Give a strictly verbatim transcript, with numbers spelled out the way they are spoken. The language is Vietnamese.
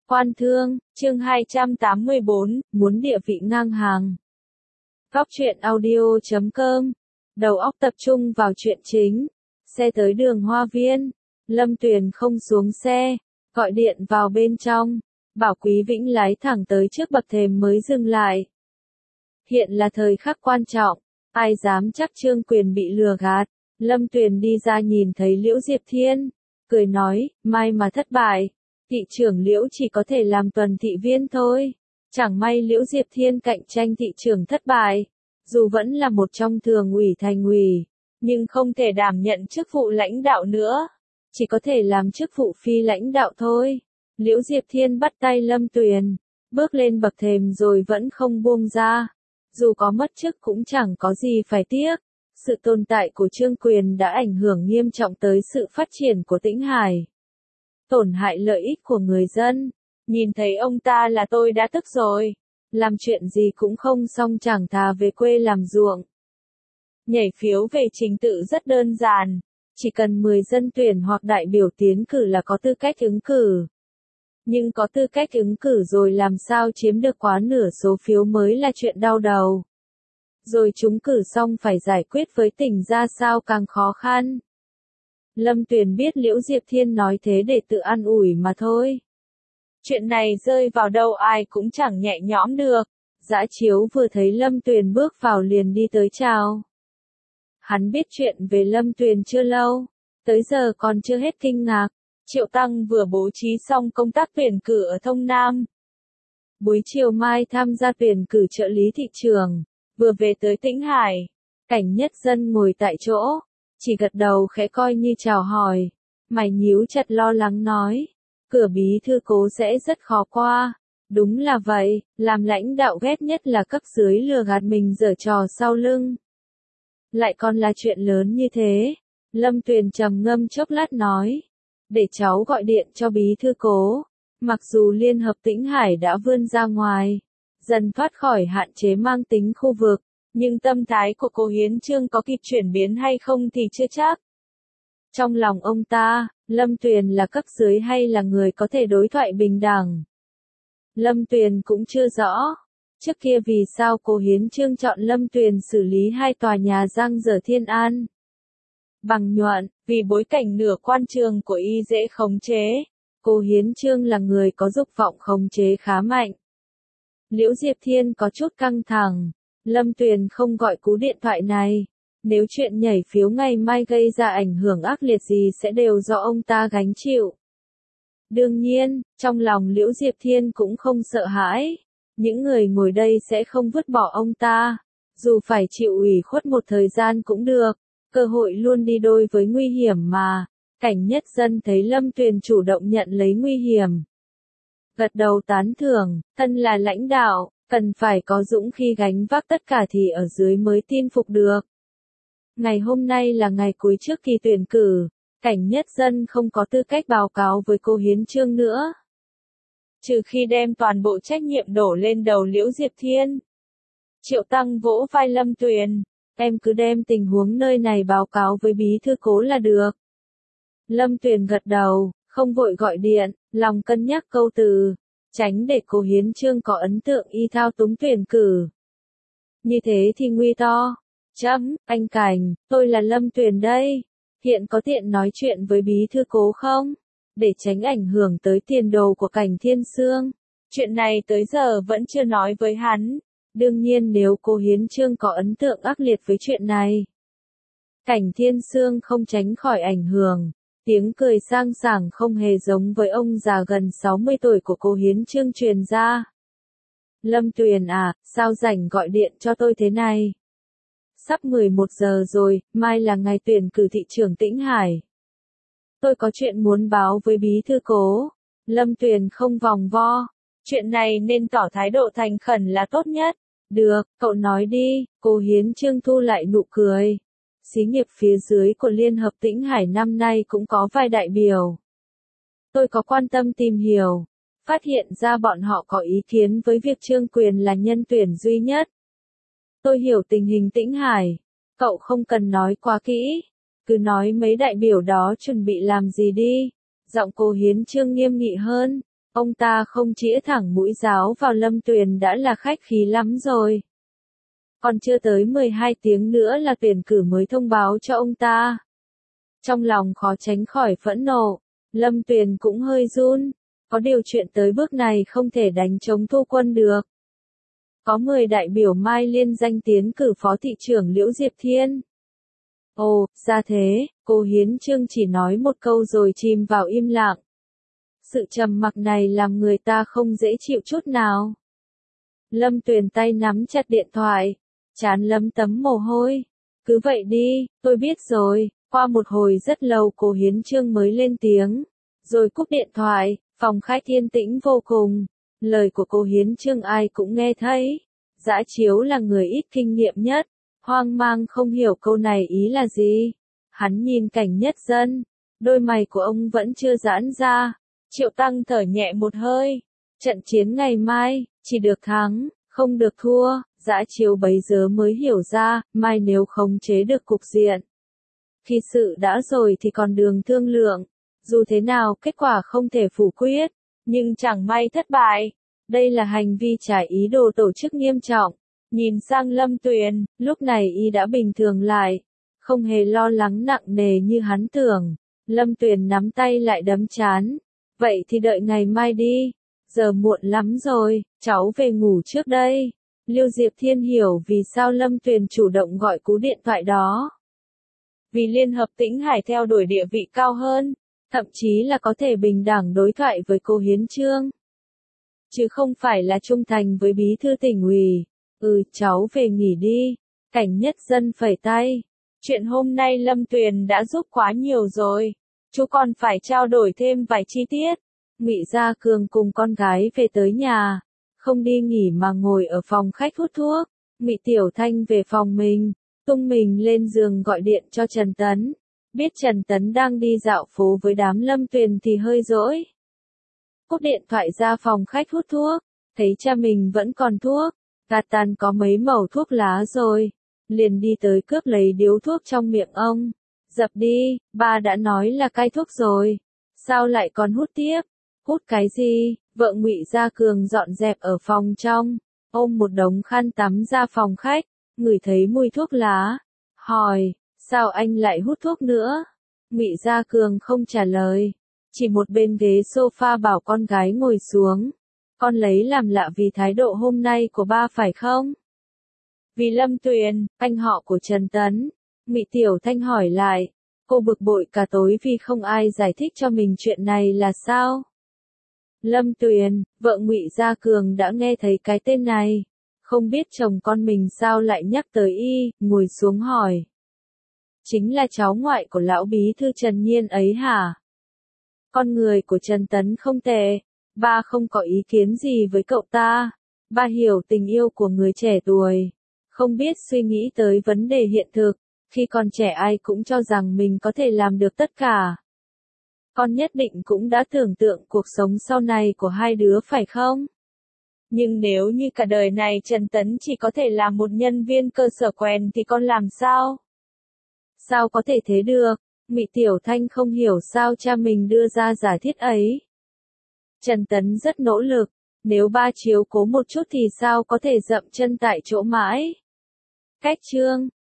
Quan thương, chương hai trăm tám mươi bốn, muốn địa vị ngang hàng. Góc truyện audio chấm com. Đầu óc tập trung vào chuyện chính. Xe tới đường Hoa Viên. Lâm Tuyền không xuống xe, gọi điện vào bên trong. Bảo Quý Vĩnh lái thẳng tới trước bậc thềm mới dừng lại. Hiện là thời khắc quan trọng, ai dám chắc Trương Quyền bị lừa gạt. Lâm Tuyền đi ra nhìn thấy Liễu Diệp Thiên, cười nói, may mà thất bại. Thị trưởng Liễu chỉ có thể làm tuần thị viên thôi. Chẳng may Liễu Diệp Thiên cạnh tranh thị trưởng thất bại. Dù vẫn là một trong thường ủy thành ủy, nhưng không thể đảm nhận chức vụ lãnh đạo nữa. Chỉ có thể làm chức vụ phi lãnh đạo thôi. Liễu Diệp Thiên bắt tay Lâm Tuyền, bước lên bậc thềm rồi vẫn không buông ra. Dù có mất chức cũng chẳng có gì phải tiếc. Sự tồn tại của Trương Quyền đã ảnh hưởng nghiêm trọng tới sự phát triển của Tĩnh Hải. Tổn hại lợi ích của người dân. Nhìn thấy ông ta là tôi đã tức rồi. Làm chuyện gì cũng không xong chẳng thà về quê làm ruộng. Nhảy phiếu về trình tự rất đơn giản. Chỉ cần mười dân tuyển hoặc đại biểu tiến cử là có tư cách ứng cử. Nhưng có tư cách ứng cử rồi làm sao chiếm được quá nửa số phiếu mới là chuyện đau đầu. Rồi trúng cử xong phải giải quyết với tỉnh ra sao càng khó khăn. Lâm Tuyền biết Liễu Diệp Thiên nói thế để tự an ủi mà thôi. Chuyện này rơi vào đâu ai cũng chẳng nhẹ nhõm được. Dã Chiếu vừa thấy Lâm Tuyền bước vào liền đi tới chào. Hắn biết chuyện về Lâm Tuyền chưa lâu, tới giờ còn chưa hết kinh ngạc. Triệu Tăng vừa bố trí xong công tác tuyển cử ở Thông Nam. Buổi chiều mai tham gia tuyển cử trợ lý thị trường, vừa về tới Tĩnh Hải. Cảnh Nhất Dân ngồi tại chỗ, chỉ gật đầu khẽ coi như chào hỏi. Mày nhíu chặt lo lắng nói, cửa bí thư Cố sẽ rất khó qua. Đúng là vậy, làm lãnh đạo ghét nhất là cấp dưới lừa gạt mình giở trò sau lưng. Lại còn là chuyện lớn như thế. Lâm Tuyền trầm ngâm chốc lát nói, để cháu gọi điện cho bí thư Cố. Mặc dù Liên hợp Tĩnh Hải đã vươn ra ngoài, dần thoát khỏi hạn chế mang tính khu vực, nhưng tâm thái của Cố Hiến Chương có kịp chuyển biến hay không thì chưa chắc. Trong lòng ông ta, Lâm Tuyền là cấp dưới hay là người có thể đối thoại bình đẳng? Lâm Tuyền cũng chưa rõ. Trước kia vì sao Cố Hiến Chương chọn Lâm Tuyền xử lý hai tòa nhà giang dở Thiên An? Bằng nhuận, vì bối cảnh nửa quan trường của y dễ khống chế. Cố Hiến Chương là người có dục vọng khống chế khá mạnh. Liễu Diệp Thiên có chút căng thẳng. Lâm Tuyền không gọi cú điện thoại này. Nếu chuyện nhảy phiếu ngày mai gây ra ảnh hưởng ác liệt gì sẽ đều do ông ta gánh chịu. Đương nhiên, trong lòng Liễu Diệp Thiên cũng không sợ hãi. Những người ngồi đây sẽ không vứt bỏ ông ta. Dù phải chịu ủy khuất một thời gian cũng được. Cơ hội luôn đi đôi với nguy hiểm mà. Cảnh Nhất Dân thấy Lâm Tuyền chủ động nhận lấy nguy hiểm. Gật đầu tán thưởng, thân là lãnh đạo, cần phải có dũng khí gánh vác tất cả thì ở dưới mới tin phục được. Ngày hôm nay là ngày cuối trước kỳ tuyển cử, Cảnh Nhất Dân không có tư cách báo cáo với Cố Hiến Chương nữa. Trừ khi đem toàn bộ trách nhiệm đổ lên đầu Liễu Diệp Thiên. Triệu Tăng vỗ vai Lâm Tuyền, em cứ đem tình huống nơi này báo cáo với bí thư Cố là được. Lâm Tuyền gật đầu, không vội gọi điện, lòng cân nhắc câu từ, tránh để Cố Hiến Chương có ấn tượng y thao túng tuyển cử. Như thế thì nguy to. Chấm, anh Cảnh, tôi là Lâm Tuyền đây. Hiện có tiện nói chuyện với bí thư Cố không? Để tránh ảnh hưởng tới tiền đồ của Cảnh Thiên Sương. Chuyện này tới giờ vẫn chưa nói với hắn. Đương nhiên nếu Cố Hiến Chương có ấn tượng ác liệt với chuyện này, Cảnh Thiên Sương không tránh khỏi ảnh hưởng. Tiếng cười sang sảng không hề giống với ông già gần sáu mươi tuổi của Cố Hiến Chương truyền ra. Lâm Tuyền à, sao rảnh gọi điện cho tôi thế này? Sắp mười một giờ rồi, mai là ngày tuyển cử thị trưởng Tĩnh Hải. Tôi có chuyện muốn báo với bí thư Cố. Lâm Tuyền không vòng vo. Chuyện này nên tỏ thái độ thành khẩn là tốt nhất. Được, cậu nói đi. Cố Hiến Chương thu lại nụ cười. Xí nghiệp phía dưới của Liên hợp Tĩnh Hải năm nay cũng có vài đại biểu. Tôi có quan tâm tìm hiểu, phát hiện ra bọn họ có ý kiến với việc Trương Quyền là nhân tuyển duy nhất. Tôi hiểu tình hình Tĩnh Hải, cậu không cần nói quá kỹ, cứ nói mấy đại biểu đó chuẩn bị làm gì đi. Giọng Cố Hiến Chương nghiêm nghị hơn, Ông ta không chĩa thẳng mũi giáo vào Lâm Tuyền đã là khách khí lắm rồi. Còn chưa tới mười hai tiếng nữa là tuyển cử mới thông báo cho ông ta. Trong lòng khó tránh khỏi phẫn nộ, Lâm Tuyền cũng hơi run. Có điều chuyện tới bước này không thể đánh trống thu quân được. Có mười đại biểu Mai Liên danh tiến cử phó thị trưởng Liễu Diệp Thiên. Ồ, ra thế, cô Hiến Chương chỉ nói một câu rồi chìm vào im lặng. Sự trầm mặc này làm người ta không dễ chịu chút nào. Lâm Tuyền tay nắm chặt điện thoại, trán lấm tấm mồ hôi. Cứ vậy đi, tôi biết rồi. Qua một hồi rất lâu cô Hiến Chương mới lên tiếng, rồi cúp điện thoại. Phòng khách yên tĩnh vô cùng. Lời của cô Hiến Chương ai cũng nghe thấy. Dã Chiếu là người ít kinh nghiệm nhất, hoang mang không hiểu câu này ý là gì. Hắn nhìn Cảnh Nhất Dân, đôi mày của ông vẫn chưa giãn ra. Triệu Tăng thở nhẹ một hơi. Trận chiến ngày mai, chỉ được thắng, không được thua. Dã Chiếu bấy giờ mới hiểu ra, mai nếu khống chế được cục diện. Khi sự đã rồi thì còn đường thương lượng. Dù thế nào kết quả không thể phủ quyết, nhưng chẳng may thất bại. Đây là hành vi trái ý đồ tổ chức nghiêm trọng. Nhìn sang Lâm Tuyền, lúc này y đã bình thường lại, không hề lo lắng nặng nề như hắn tưởng. Lâm Tuyền nắm tay lại đấm chán. Vậy thì đợi ngày mai đi, giờ muộn lắm rồi, cháu về ngủ trước đây. Liêu Diệp Thiên hiểu vì sao Lâm Tuyền chủ động gọi cú điện thoại đó. Vì Liên Hợp Tĩnh Hải theo đuổi địa vị cao hơn, thậm chí là có thể bình đẳng đối thoại với cô Hiến Chương. Chứ không phải là trung thành với bí thư tỉnh ủy. Ừ, cháu về nghỉ đi. Cảnh Nhất Dân phẩy tay. Chuyện hôm nay Lâm Tuyền đã giúp quá nhiều rồi. Chú còn phải trao đổi thêm vài chi tiết. Ngụy Gia Cường cùng con gái về tới nhà. Không đi nghỉ mà ngồi ở phòng khách hút thuốc. Ngụy Tiểu Thanh về phòng mình. Tung mình lên giường gọi điện cho Trần Tấn. Biết Trần Tấn đang đi dạo phố với đám Lâm Tuyền thì hơi dỗi. Cúp điện thoại ra phòng khách hút thuốc. Thấy cha mình vẫn còn thuốc. Gạt tàn có mấy mẩu thuốc lá rồi. Liền đi tới cướp lấy điếu thuốc trong miệng ông. Dập đi, ba đã nói là cai thuốc rồi. Sao lại còn hút tiếp? Hút cái gì? Vợ Ngụy Gia Cường dọn dẹp ở phòng trong. Ôm một đống khăn tắm ra phòng khách. Ngửi thấy mùi thuốc lá. Hỏi, sao anh lại hút thuốc nữa? Ngụy Gia Cường không trả lời. Chỉ một bên ghế sofa bảo con gái ngồi xuống. Con lấy làm lạ vì thái độ hôm nay của ba phải không? Vì Lâm Tuyền, anh họ của Trần Tấn. Ngụy Tiểu Thanh hỏi lại. Cô bực bội cả tối vì không ai giải thích cho mình chuyện này là sao? Lâm Tuyền, vợ Ngụy Gia Cường đã nghe thấy cái tên này. Không biết chồng con mình sao lại nhắc tới y, ngồi xuống hỏi. Chính là cháu ngoại của lão bí thư Trần Nhiên ấy hả? Con người của Trần Tấn không tệ. Ba không có ý kiến gì với cậu ta. Ba hiểu tình yêu của người trẻ tuổi. Không biết suy nghĩ tới vấn đề hiện thực. Khi còn trẻ ai cũng cho rằng mình có thể làm được tất cả. Con nhất định cũng đã tưởng tượng cuộc sống sau này của hai đứa phải không? Nhưng nếu như cả đời này Trần Tấn chỉ có thể làm một nhân viên cơ sở quèn thì con làm sao? Sao có thể thế được? Ngụy Tiểu Thanh không hiểu sao cha mình đưa ra giả thiết ấy. Trần Tấn rất nỗ lực, nếu ba chiếu cố một chút thì sao có thể dậm chân tại chỗ mãi? Cách chương